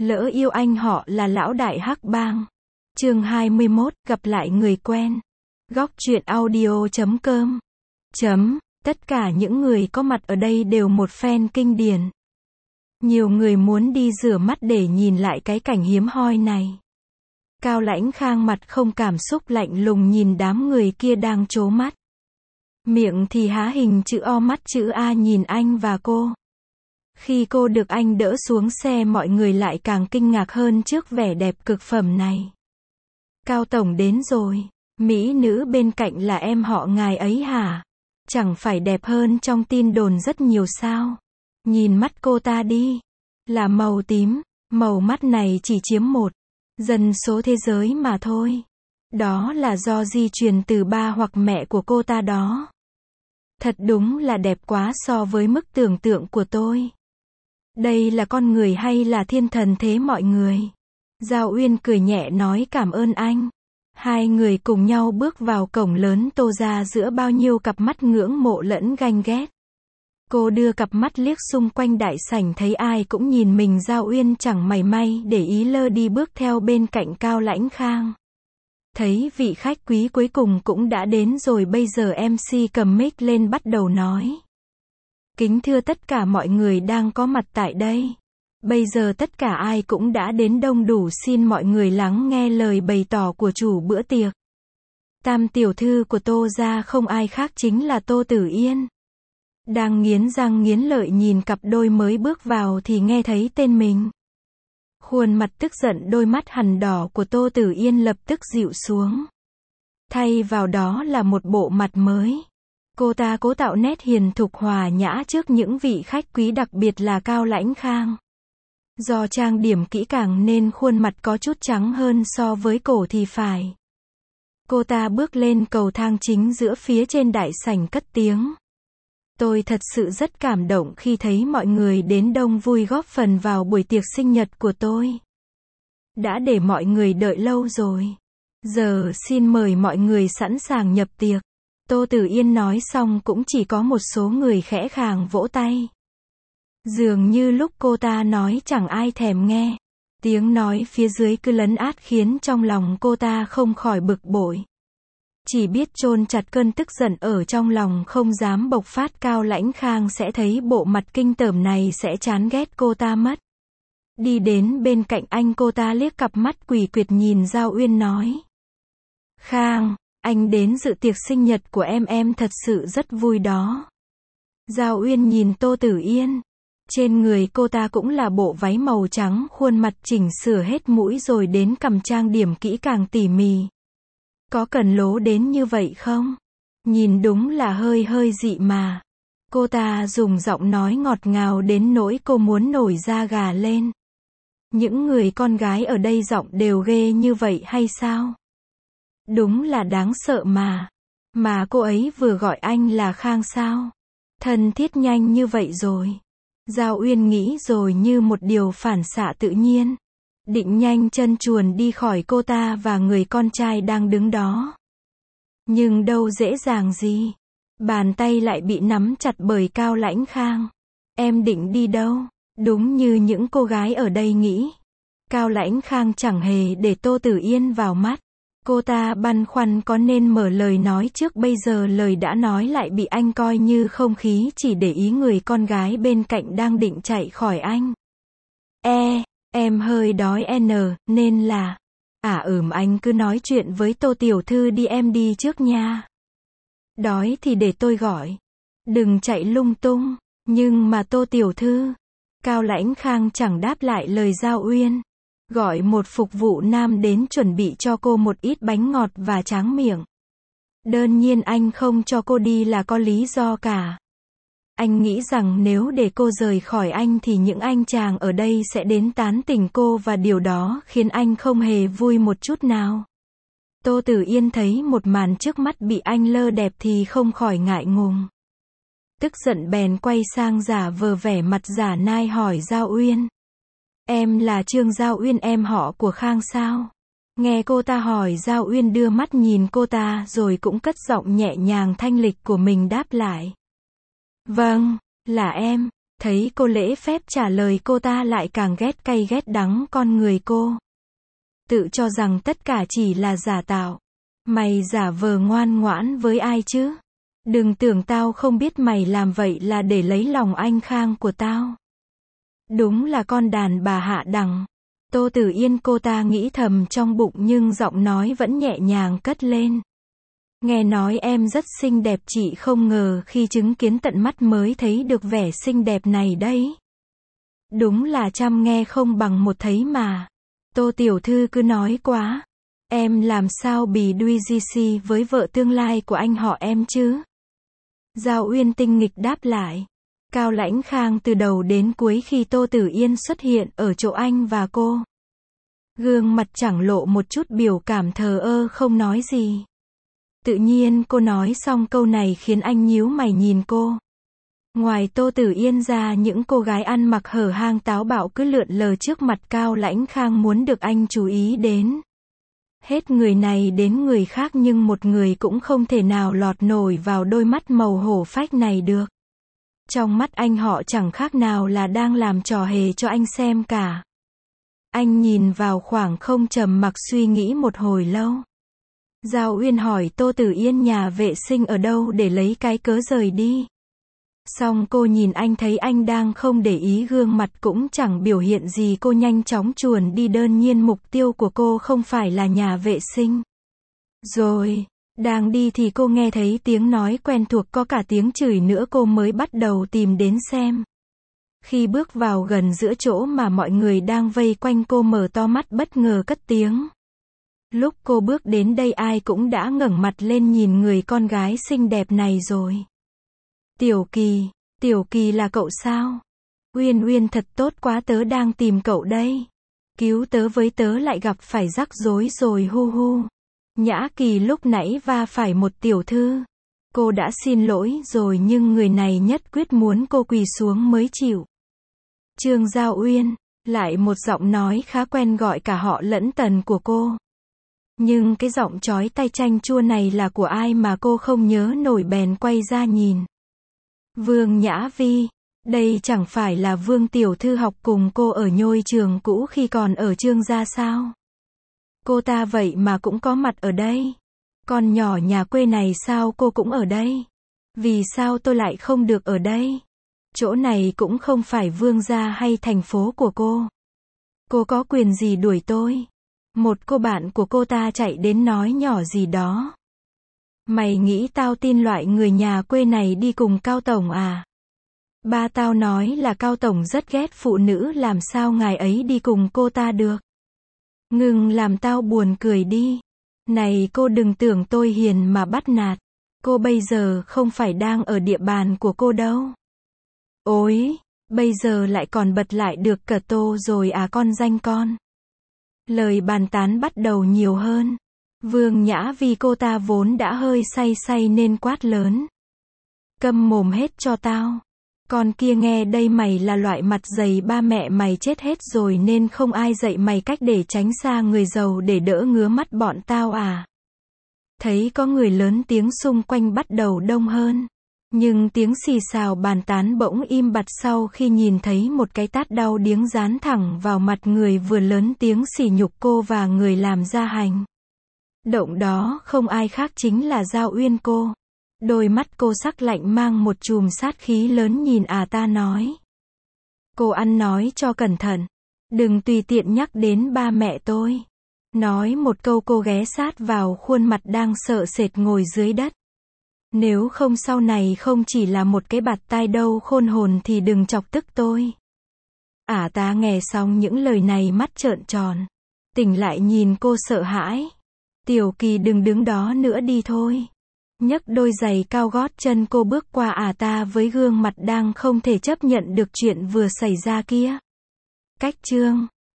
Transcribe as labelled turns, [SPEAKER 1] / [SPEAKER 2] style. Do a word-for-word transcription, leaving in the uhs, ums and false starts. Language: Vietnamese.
[SPEAKER 1] Lỡ yêu anh họ là lão đại hắc bang. Chương hai mươi mốt, gặp lại người quen. Góc truyện audio chấm com. Chấm, tất cả những người có mặt ở đây đều một fan kinh điển. Nhiều người muốn đi rửa mắt để nhìn lại cái cảnh hiếm hoi này. Cao Lãnh Khang mặt không cảm xúc lạnh lùng nhìn đám người kia đang trố mắt. Miệng thì há hình chữ O mắt chữ A nhìn anh và cô. Khi cô được anh đỡ xuống xe mọi người lại càng kinh ngạc hơn trước vẻ đẹp cực phẩm này. Cao Tổng đến rồi. Mỹ nữ bên cạnh là em họ ngài ấy hả? Chẳng phải đẹp hơn trong tin đồn rất nhiều sao? Nhìn mắt cô ta đi. Là màu tím. Màu mắt này chỉ chiếm một dân số thế giới mà thôi. Đó là do di truyền từ ba hoặc mẹ của cô ta đó. Thật đúng là đẹp quá so với mức tưởng tượng của tôi. Đây là con người hay là thiên thần thế mọi người? Giao Uyên cười nhẹ nói cảm ơn anh. Hai người cùng nhau bước vào cổng lớn Tô ra giữa bao nhiêu cặp mắt ngưỡng mộ lẫn ganh ghét. Cô đưa cặp mắt liếc xung quanh đại sảnh thấy ai cũng nhìn mình. Giao Uyên chẳng mảy may để ý lơ đi bước theo bên cạnh Cao Lãnh Khang. Thấy vị khách quý cuối cùng cũng đã đến rồi bây giờ em xê cầm mic lên bắt đầu nói. Kính thưa tất cả mọi người đang có mặt tại đây. Bây giờ tất cả ai cũng đã đến đông đủ, xin mọi người lắng nghe lời bày tỏ của chủ bữa tiệc. Tam tiểu thư của Tô gia không ai khác chính là Tô Tử Yên. Đang nghiến răng nghiến lợi nhìn cặp đôi mới bước vào thì nghe thấy tên mình. Khuôn mặt tức giận đôi mắt hằn đỏ của Tô Tử Yên lập tức dịu xuống. Thay vào đó là một bộ mặt mới. Cô ta cố tạo nét hiền thục hòa nhã trước những vị khách quý đặc biệt là Cao Lãnh Khang. Do trang điểm kỹ càng nên khuôn mặt có chút trắng hơn so với cổ thì phải. Cô ta bước lên cầu thang chính giữa phía trên đại sảnh cất tiếng. Tôi thật sự rất cảm động khi thấy mọi người đến đông vui góp phần vào buổi tiệc sinh nhật của tôi. Đã để mọi người đợi lâu rồi. Giờ xin mời mọi người sẵn sàng nhập tiệc. Tô Tử Yên nói xong cũng chỉ có một số người khẽ khàng vỗ tay. Dường như lúc cô ta nói chẳng ai thèm nghe. Tiếng nói phía dưới cứ lấn át khiến trong lòng cô ta không khỏi bực bội. Chỉ biết chôn chặt cơn tức giận ở trong lòng không dám bộc phát. Cao Lãnh Khang sẽ thấy bộ mặt kinh tởm này sẽ chán ghét cô ta mất. Đi đến bên cạnh anh cô ta liếc cặp mắt quỷ quyệt nhìn Giao Uyên nói. Khang, anh đến dự tiệc sinh nhật của em em thật sự rất vui đó. Giao Uyên nhìn Tô Tử Yên. Trên người cô ta cũng là bộ váy màu trắng, khuôn mặt chỉnh sửa hết mũi rồi đến cằm trang điểm kỹ càng tỉ mỉ. Có cần lố đến như vậy không? Nhìn đúng là hơi hơi dị mà. Cô ta dùng giọng nói ngọt ngào đến nỗi cô muốn nổi da gà lên. Những người con gái ở đây giọng đều ghê như vậy hay sao? Đúng là đáng sợ mà. Mà cô ấy vừa gọi anh là Khang sao? Thân thiết nhanh như vậy rồi. Giao Uyên nghĩ rồi như một điều phản xạ tự nhiên. Định nhanh chân chuồn đi khỏi cô ta và người con trai đang đứng đó. Nhưng đâu dễ dàng gì. Bàn tay lại bị nắm chặt bởi Cao Lãnh Khang. Em định đi đâu? Đúng như những cô gái ở đây nghĩ. Cao Lãnh Khang chẳng hề để Tô Tử Yên vào mắt. Cô ta băn khoăn có nên mở lời nói trước, bây giờ lời đã nói lại bị anh coi như không khí, chỉ để ý người con gái bên cạnh đang định chạy khỏi anh. E, em hơi đói n, nên là... À ừm anh cứ nói chuyện với Tô tiểu thư đi, em đi trước nha. Đói thì để tôi gọi. Đừng chạy lung tung. Nhưng mà Tô tiểu thư... Cao Lãnh Khang chẳng đáp lại lời Giao Uyên. Gọi một phục vụ nam đến chuẩn bị cho cô một ít bánh ngọt và tráng miệng. Đơn nhiên anh không cho cô đi là có lý do cả. Anh nghĩ rằng nếu để cô rời khỏi anh thì những anh chàng ở đây sẽ đến tán tỉnh cô và điều đó khiến anh không hề vui một chút nào. Tô Tử Yên thấy một màn trước mắt bị anh lơ đẹp thì không khỏi ngại ngùng. Tức giận bèn quay sang giả vờ vẻ mặt giả nai hỏi Giao Uyên. Em là Trương Giao Uyên, em họ của Khang sao? Nghe cô ta hỏi, Giao Uyên đưa mắt nhìn cô ta rồi cũng cất giọng nhẹ nhàng thanh lịch của mình đáp lại. Vâng, là em. Thấy cô lễ phép trả lời, cô ta lại càng ghét cay ghét đắng con người cô. Tự cho rằng tất cả chỉ là giả tạo. Mày giả vờ ngoan ngoãn với ai chứ? Đừng tưởng tao không biết mày làm vậy là để lấy lòng anh Khang của tao. Đúng là con đàn bà hạ đẳng. Tô Tử Yên, cô ta nghĩ thầm trong bụng nhưng giọng nói vẫn nhẹ nhàng cất lên. Nghe nói em rất xinh đẹp, chị không ngờ khi chứng kiến tận mắt mới thấy được vẻ xinh đẹp này đấy. Đúng là trăm nghe không bằng một thấy mà. Tô tiểu thư cứ nói quá. Em làm sao bì đuôi gi xi với vợ tương lai của anh họ em chứ? Giao Uyên tinh nghịch đáp lại. Cao Lãnh Khang từ đầu đến cuối khi Tô Tử Yên xuất hiện ở chỗ anh và cô, gương mặt chẳng lộ một chút biểu cảm, thờ ơ không nói gì. Tự nhiên cô nói xong câu này khiến anh nhíu mày nhìn cô. Ngoài Tô Tử Yên ra, những cô gái ăn mặc hở hang táo bạo cứ lượn lờ trước mặt Cao Lãnh Khang muốn được anh chú ý đến. Hết người này đến người khác nhưng một người cũng không thể nào lọt nổi vào đôi mắt màu hổ phách này được. Trong mắt anh họ chẳng khác nào là đang làm trò hề cho anh xem cả. Anh nhìn vào khoảng không trầm mặc suy nghĩ một hồi lâu. Giao Uyên hỏi Tô Tử Yên nhà vệ sinh ở đâu để lấy cái cớ rời đi. Xong cô nhìn anh thấy anh đang không để ý gương mặt cũng chẳng biểu hiện gì, cô nhanh chóng chuồn đi, đơn nhiên mục tiêu của cô không phải là nhà vệ sinh. Rồi, đang đi thì cô nghe thấy tiếng nói quen thuộc, có cả tiếng chửi nữa, cô mới bắt đầu tìm đến xem. Khi bước vào gần giữa chỗ mà mọi người đang vây quanh, cô mở to mắt bất ngờ cất tiếng. Lúc cô bước đến đây ai cũng đã ngẩng mặt lên nhìn người con gái xinh đẹp này rồi. Tiểu Kỳ, Tiểu Kỳ là cậu sao? Uyên Uyên thật tốt quá, tớ đang tìm cậu đây. Cứu tớ với, tớ lại gặp phải rắc rối rồi, hu hu. Nhã Kỳ lúc nãy va phải một tiểu thư. Cô đã xin lỗi rồi nhưng người này nhất quyết muốn cô quỳ xuống mới chịu. Trương Giao Uyên, lại một giọng nói khá quen gọi cả họ lẫn tần của cô. Nhưng cái giọng chói tai chanh chua này là của ai mà cô không nhớ nổi, bèn quay ra nhìn. Vương Nhã Vi, đây chẳng phải là Vương tiểu thư học cùng cô ở nhôi trường cũ khi còn ở Trương gia sao? Cô ta vậy mà cũng có mặt ở đây. Con nhỏ nhà quê này sao cô cũng ở đây? Vì sao tôi lại không được ở đây? Chỗ này cũng không phải Vương gia hay thành phố của cô. Cô có quyền gì đuổi tôi? Một cô bạn của cô ta chạy đến nói nhỏ gì đó. Mày nghĩ tao tin loại người nhà quê này đi cùng Cao tổng à? Ba tao nói là Cao tổng rất ghét phụ nữ, làm sao ngài ấy đi cùng cô ta được? Ngừng làm tao buồn cười đi. Này cô đừng tưởng tôi hiền mà bắt nạt. Cô bây giờ không phải đang ở địa bàn của cô đâu. Ôi, bây giờ lại còn bật lại được cờ tô rồi à con danh con. Lời bàn tán bắt đầu nhiều hơn. Vương Nhã vì cô ta vốn đã hơi say say nên quát lớn. Câm mồm hết cho tao. Con kia nghe đây, mày là loại mặt dày, ba mẹ mày chết hết rồi nên không ai dạy mày cách để tránh xa người giàu để đỡ ngứa mắt bọn tao à? Thấy có người lớn tiếng xung quanh bắt đầu đông hơn. Nhưng tiếng xì xào bàn tán bỗng im bặt sau khi nhìn thấy một cái tát đau điếng giáng thẳng vào mặt người vừa lớn tiếng sỉ nhục cô và người làm gia hành. Động đó không ai khác chính là Giao Uyên cô. Đôi mắt cô sắc lạnh mang một chùm sát khí lớn nhìn à ta nói. Cô ăn nói cho cẩn thận. Đừng tùy tiện nhắc đến ba mẹ tôi. Nói một câu cô ghé sát vào khuôn mặt đang sợ sệt ngồi dưới đất. Nếu không sau này không chỉ là một cái bạt tai đâu khôn hồn thì đừng chọc tức tôi. Ả ta nghe xong những lời này mắt trợn tròn. Tỉnh lại nhìn cô sợ hãi. Tiểu Kỳ đừng đứng đó nữa đi thôi. Nhấc đôi giày cao gót chân cô bước qua Ả ta với gương mặt đang không thể chấp nhận được chuyện vừa xảy ra kia. Cách chương